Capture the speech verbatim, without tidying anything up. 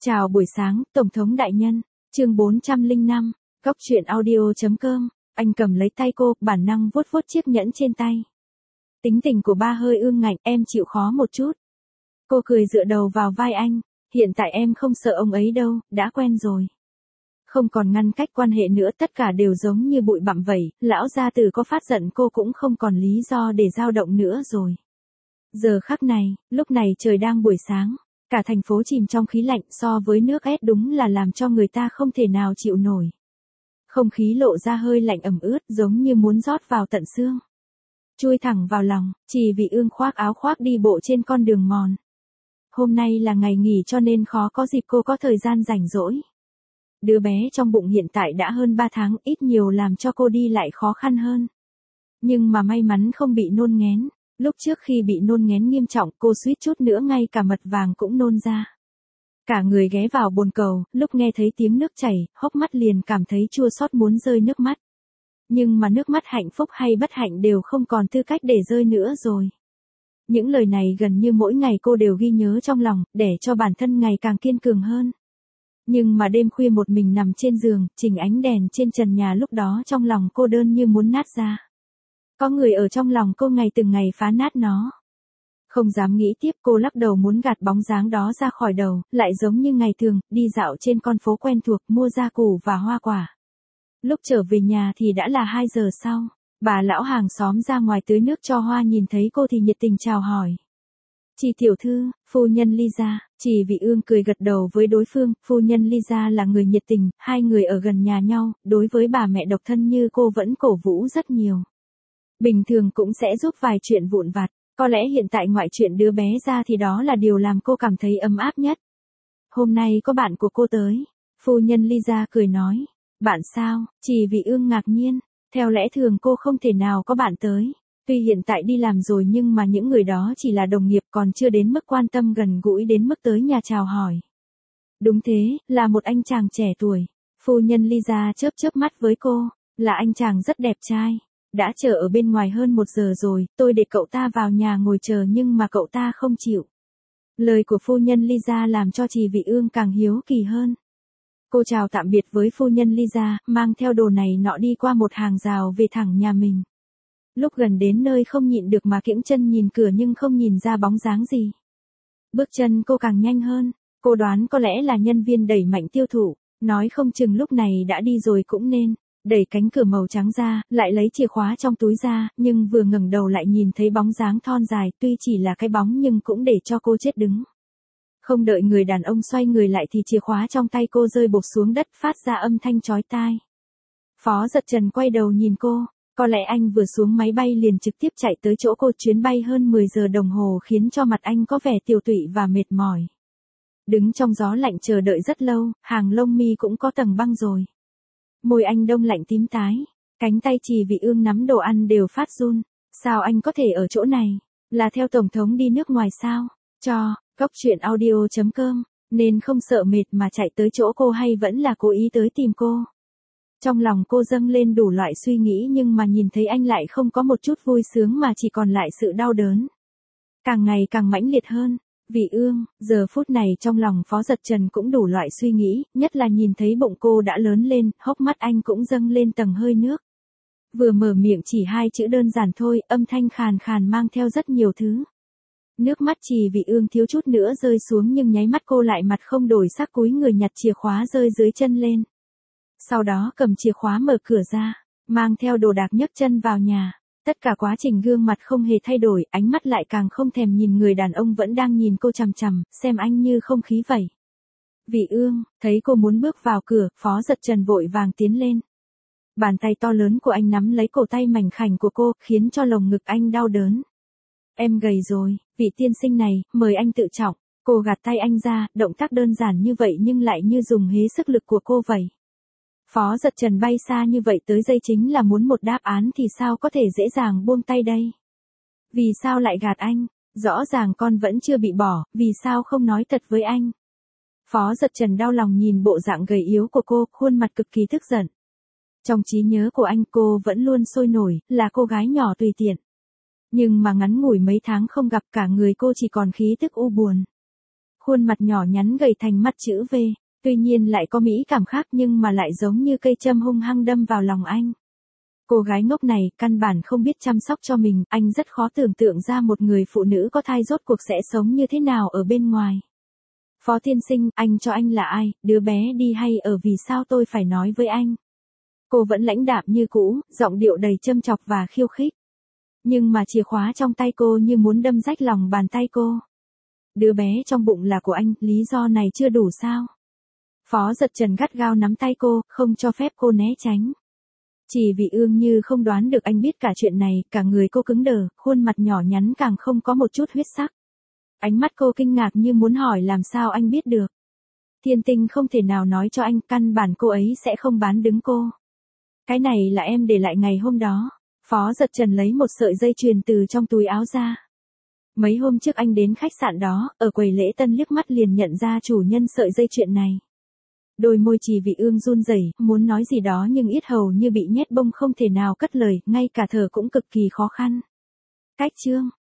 Chào buổi sáng, Tổng thống đại nhân. Chương bốn trăm lẻ năm, góc truyện audio.com. Anh cầm lấy tay cô, bản năng vuốt vuốt chiếc nhẫn trên tay. Tính tình của ba hơi ương ngạnh, em chịu khó một chút. Cô cười dựa đầu vào vai anh. Hiện tại em không sợ ông ấy đâu, đã quen rồi. Không còn ngăn cách quan hệ nữa, tất cả đều giống như bụi bặm vậy. Lão gia tử có phát giận cô cũng không còn lý do để dao động nữa rồi. Giờ khắc này, lúc này trời đang buổi sáng. Cả thành phố chìm trong khí lạnh, so với nước ép đúng là làm cho người ta không thể nào chịu nổi. Không khí lộ ra hơi lạnh ẩm ướt, giống như muốn rót vào tận xương. Chui thẳng vào lòng, Trì Vị Ương khoác áo khoác đi bộ trên con đường mòn. Hôm nay là ngày nghỉ cho nên khó có dịp cô có thời gian rảnh rỗi. Đứa bé trong bụng hiện tại đã hơn ba tháng, ít nhiều làm cho cô đi lại khó khăn hơn. Nhưng mà may mắn không bị nôn nghén. Lúc trước khi bị nôn nghén nghiêm trọng, cô suýt chút nữa ngay cả mật vàng cũng nôn ra. Cả người ghé vào bồn cầu, lúc nghe thấy tiếng nước chảy, hốc mắt liền cảm thấy chua xót muốn rơi nước mắt. Nhưng mà nước mắt hạnh phúc hay bất hạnh đều không còn tư cách để rơi nữa rồi. Những lời này gần như mỗi ngày cô đều ghi nhớ trong lòng, để cho bản thân ngày càng kiên cường hơn. Nhưng mà đêm khuya một mình nằm trên giường, chỉnh ánh đèn trên trần nhà, lúc đó trong lòng cô đơn như muốn nát ra. Có người ở trong lòng cô ngày từng ngày phá nát nó. Không dám nghĩ tiếp, cô lắc đầu muốn gạt bóng dáng đó ra khỏi đầu, lại giống như ngày thường, đi dạo trên con phố quen thuộc, mua gia củ và hoa quả. Lúc trở về nhà thì đã là hai giờ sau, bà lão hàng xóm ra ngoài tưới nước cho hoa nhìn thấy cô thì nhiệt tình chào hỏi. Chị tiểu thư, phu nhân Lisa. Trì Vị Ương cười gật đầu với đối phương, phu nhân Lisa là người nhiệt tình, hai người ở gần nhà nhau, đối với bà mẹ độc thân như cô vẫn cổ vũ rất nhiều. Bình thường cũng sẽ giúp vài chuyện vụn vặt, có lẽ hiện tại ngoại chuyện đứa bé ra thì đó là điều làm cô cảm thấy ấm áp nhất. Hôm nay có bạn của cô tới, phu nhân Lisa cười nói. Bạn sao? Trì Vị Ương ngạc nhiên, theo lẽ thường cô không thể nào có bạn tới. Tuy hiện tại đi làm rồi nhưng mà những người đó chỉ là đồng nghiệp, còn chưa đến mức quan tâm gần gũi đến mức tới nhà chào hỏi. Đúng thế, là một anh chàng trẻ tuổi. Phu nhân Lisa chớp chớp mắt với cô, là anh chàng rất đẹp trai. Đã chờ ở bên ngoài hơn một giờ rồi, tôi để cậu ta vào nhà ngồi chờ nhưng mà cậu ta không chịu. Lời của phu nhân Lisa làm cho Trì Vị Ương càng hiếu kỳ hơn. Cô chào tạm biệt với phu nhân Lisa, mang theo đồ này nọ đi qua một hàng rào về thẳng nhà mình. Lúc gần đến nơi không nhịn được mà kiễng chân nhìn cửa nhưng không nhìn ra bóng dáng gì. Bước chân cô càng nhanh hơn, cô đoán có lẽ là nhân viên đẩy mạnh tiêu thụ, nói không chừng lúc này đã đi rồi cũng nên. Đẩy cánh cửa màu trắng ra, lại lấy chìa khóa trong túi ra, nhưng vừa ngẩng đầu lại nhìn thấy bóng dáng thon dài, tuy chỉ là cái bóng nhưng cũng để cho cô chết đứng. Không đợi người đàn ông xoay người lại thì chìa khóa trong tay cô rơi bột xuống đất, phát ra âm thanh chói tai. Phó Giật Trần quay đầu nhìn cô, có lẽ anh vừa xuống máy bay liền trực tiếp chạy tới chỗ cô, chuyến bay hơn mười giờ đồng hồ khiến cho mặt anh có vẻ tiều tụy và mệt mỏi. Đứng trong gió lạnh chờ đợi rất lâu, hàng lông mi cũng có tầng băng rồi. Môi anh đông lạnh tím tái, cánh tay Trì Vị Ương nắm đồ ăn đều phát run. Sao anh có thể ở chỗ này? Là theo tổng thống đi nước ngoài sao? Cho, góc truyện audio.com, nên không sợ mệt mà chạy tới chỗ cô hay vẫn là cố ý tới tìm cô? Trong lòng cô dâng lên đủ loại suy nghĩ nhưng mà nhìn thấy anh lại không có một chút vui sướng mà chỉ còn lại sự đau đớn. Càng ngày càng mãnh liệt hơn. Vị Ương, giờ phút này trong lòng Phó Giật Trần cũng đủ loại suy nghĩ, nhất là nhìn thấy bụng cô đã lớn lên, hốc mắt anh cũng dâng lên tầng hơi nước. Vừa mở miệng chỉ hai chữ đơn giản thôi, âm thanh khàn khàn mang theo rất nhiều thứ. Nước mắt Trì Vị Ương thiếu chút nữa rơi xuống nhưng nháy mắt cô lại mặt không đổi sắc cúi người nhặt chìa khóa rơi dưới chân lên. Sau đó cầm chìa khóa mở cửa ra, mang theo đồ đạc nhấc chân vào nhà. Tất cả quá trình gương mặt không hề thay đổi, ánh mắt lại càng không thèm nhìn người đàn ông vẫn đang nhìn cô chằm chằm, xem anh như không khí vậy. Vị Ương, thấy cô muốn bước vào cửa, Phó Giật Trần vội vàng tiến lên. Bàn tay to lớn của anh nắm lấy cổ tay mảnh khảnh của cô, khiến cho lồng ngực anh đau đớn. Em gầy rồi, vị tiên sinh này, mời anh tự trọng. Cô gạt tay anh ra, động tác đơn giản như vậy nhưng lại như dùng hết sức lực của cô vậy. Phó Giật Trần bay xa như vậy tới dây chính là muốn một đáp án thì sao có thể dễ dàng buông tay đây? Vì sao lại gạt anh? Rõ ràng con vẫn chưa bị bỏ, vì sao không nói thật với anh? Phó Giật Trần đau lòng nhìn bộ dạng gầy yếu của cô, khuôn mặt cực kỳ tức giận. Trong trí nhớ của anh cô vẫn luôn sôi nổi, là cô gái nhỏ tùy tiện. Nhưng mà ngắn ngủi mấy tháng không gặp cả người cô chỉ còn khí tức u buồn. khuôn mặt nhỏ nhắn gầy thành mắt chữ V, tuy nhiên lại có mỹ cảm khác nhưng mà lại giống như cây châm hung hăng đâm vào lòng anh. Cô gái ngốc này căn bản không biết chăm sóc cho mình, anh rất khó tưởng tượng ra một người phụ nữ có thai rốt cuộc sẽ sống như thế nào ở bên ngoài. Phó tiên sinh, anh cho anh là ai, đứa bé đi hay ở vì sao tôi phải nói với anh? Cô vẫn lãnh đạm như cũ, giọng điệu đầy châm chọc và khiêu khích. Nhưng mà chìa khóa trong tay cô như muốn đâm rách lòng bàn tay cô. Đứa bé trong bụng là của anh, lý do này chưa đủ sao? Phó Giật Trần gắt gao nắm tay cô, không cho phép cô né tránh. Chỉ vì Ương Như không đoán được anh biết cả chuyện này, cả người cô cứng đờ, khuôn mặt nhỏ nhắn càng không có một chút huyết sắc. Ánh mắt cô kinh ngạc như muốn hỏi làm sao anh biết được. Thiên Tinh không thể nào nói cho anh, căn bản cô ấy sẽ không bán đứng cô. Cái này là em để lại ngày hôm đó. Phó Giật Trần lấy một sợi dây chuyền từ trong túi áo ra. Mấy hôm trước anh đến khách sạn đó, ở quầy lễ tân liếc mắt liền nhận ra chủ nhân sợi dây chuyền này. Đôi môi Trì Vị Ương run rẩy, muốn nói gì đó nhưng yết hầu như bị nhét bông không thể nào cất lời, ngay cả thở cũng cực kỳ khó khăn. Cách chương